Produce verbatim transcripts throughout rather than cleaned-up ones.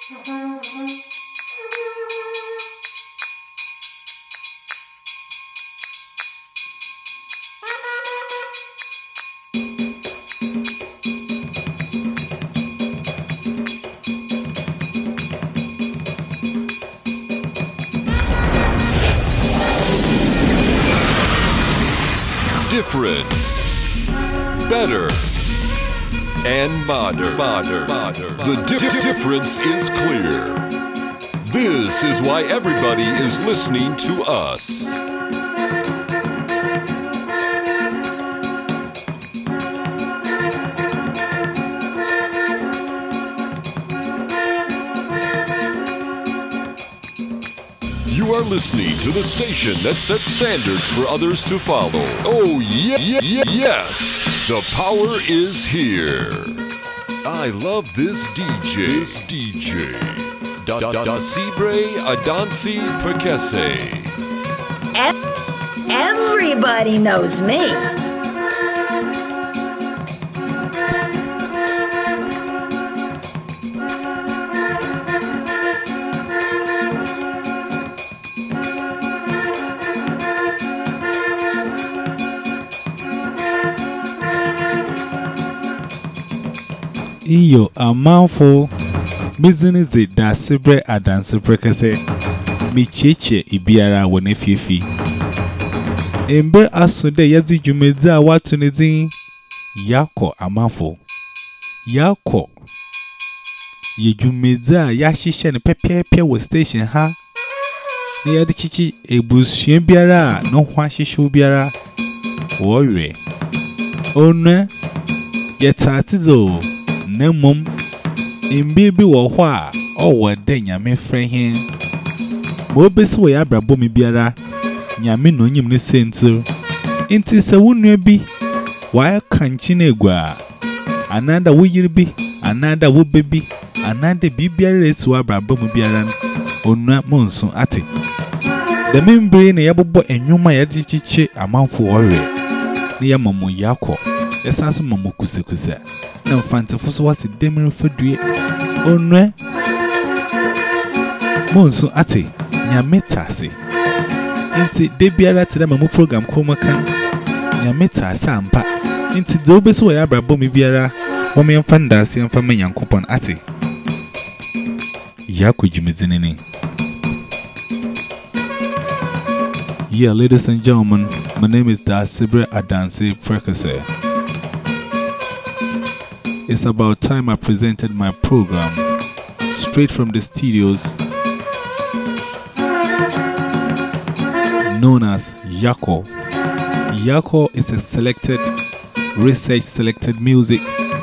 Different, better, and modern. modern. modern. The di- difference is clear. This is why everybody is listening to us. You are listening to the station that sets standards for others to follow. Oh, yeah, yeah, yeah, yes! The power is here. I love this D J. This D J. Da da da Sibre Adansi Prekese. Everybody knows me. Iyo amanfo business da Sibre Adansi Prekese mi cheche ibiara wone fifi ember asude yazi jumedzi a watu ne din yako amanfo yako ye jumedzi a ya hihye ne pepepe wo station ha ne yadi chichi ebusua biara no ho ahihye biara wo we onne yetatizo Nemum in baby wo hwa o de nyame frɛ he mo besi wo ya brabo mi biara nyame no nyim ne sentir inti se wonua bi wa kanchi na egua ananda wo yiri bi ananda wo bebi ananda bi biara esi wa brabo mu biara onua monso ate de membre na yabobɔ enwoma ya dichichi amanfo ɔre ne ya mamu yakɔ esanso mamu kusekusa na mfantefo so wase demire fadue onwe monso ate nyametase inti de biara tire mamu program ko makan nyametase ampa inti de obesi wo ya brabo mi biara wo me mfandase mfa manyankopon ate yakujumedzinini. Yeah, ladies and gentlemen, my name is Da Sibre Adansi Prekese. It's about time I presented my program straight from the studios known as Yako. Yako is a selected, research selected music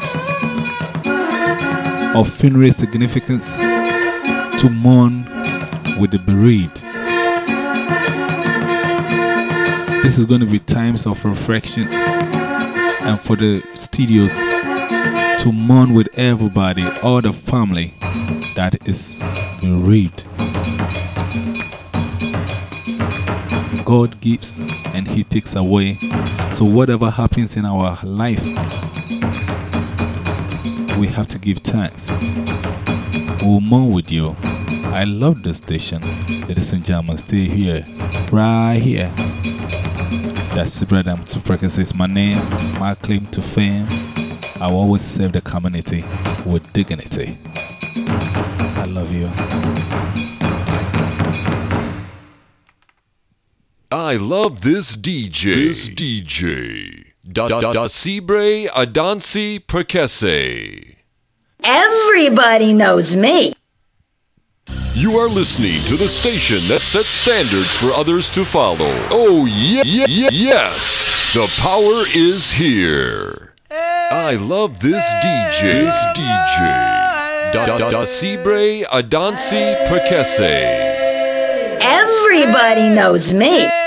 of funeral significance to mourn with the bereaved. This is going to be times of reflection and for the studios to mourn with everybody, all the family that is bereaved. God gives and He takes away. So whatever happens in our life, we have to give thanks. We'll mourn with you. I love this station. Ladies and gentlemen, stay here, right here. That's Sibre Adansi Prekese is my name, my claim to fame. I will always serve the community with dignity. I love you. I love this D J. This D J. Da da da Sibre Adansi Prekese. Everybody knows me. You are listening to the station that sets standards for others to follow. Oh, yeah, yeah, yeah, yes. The power is here. I love this D J. This D J. Da da da Sibre Adansi Prekese. Everybody knows me.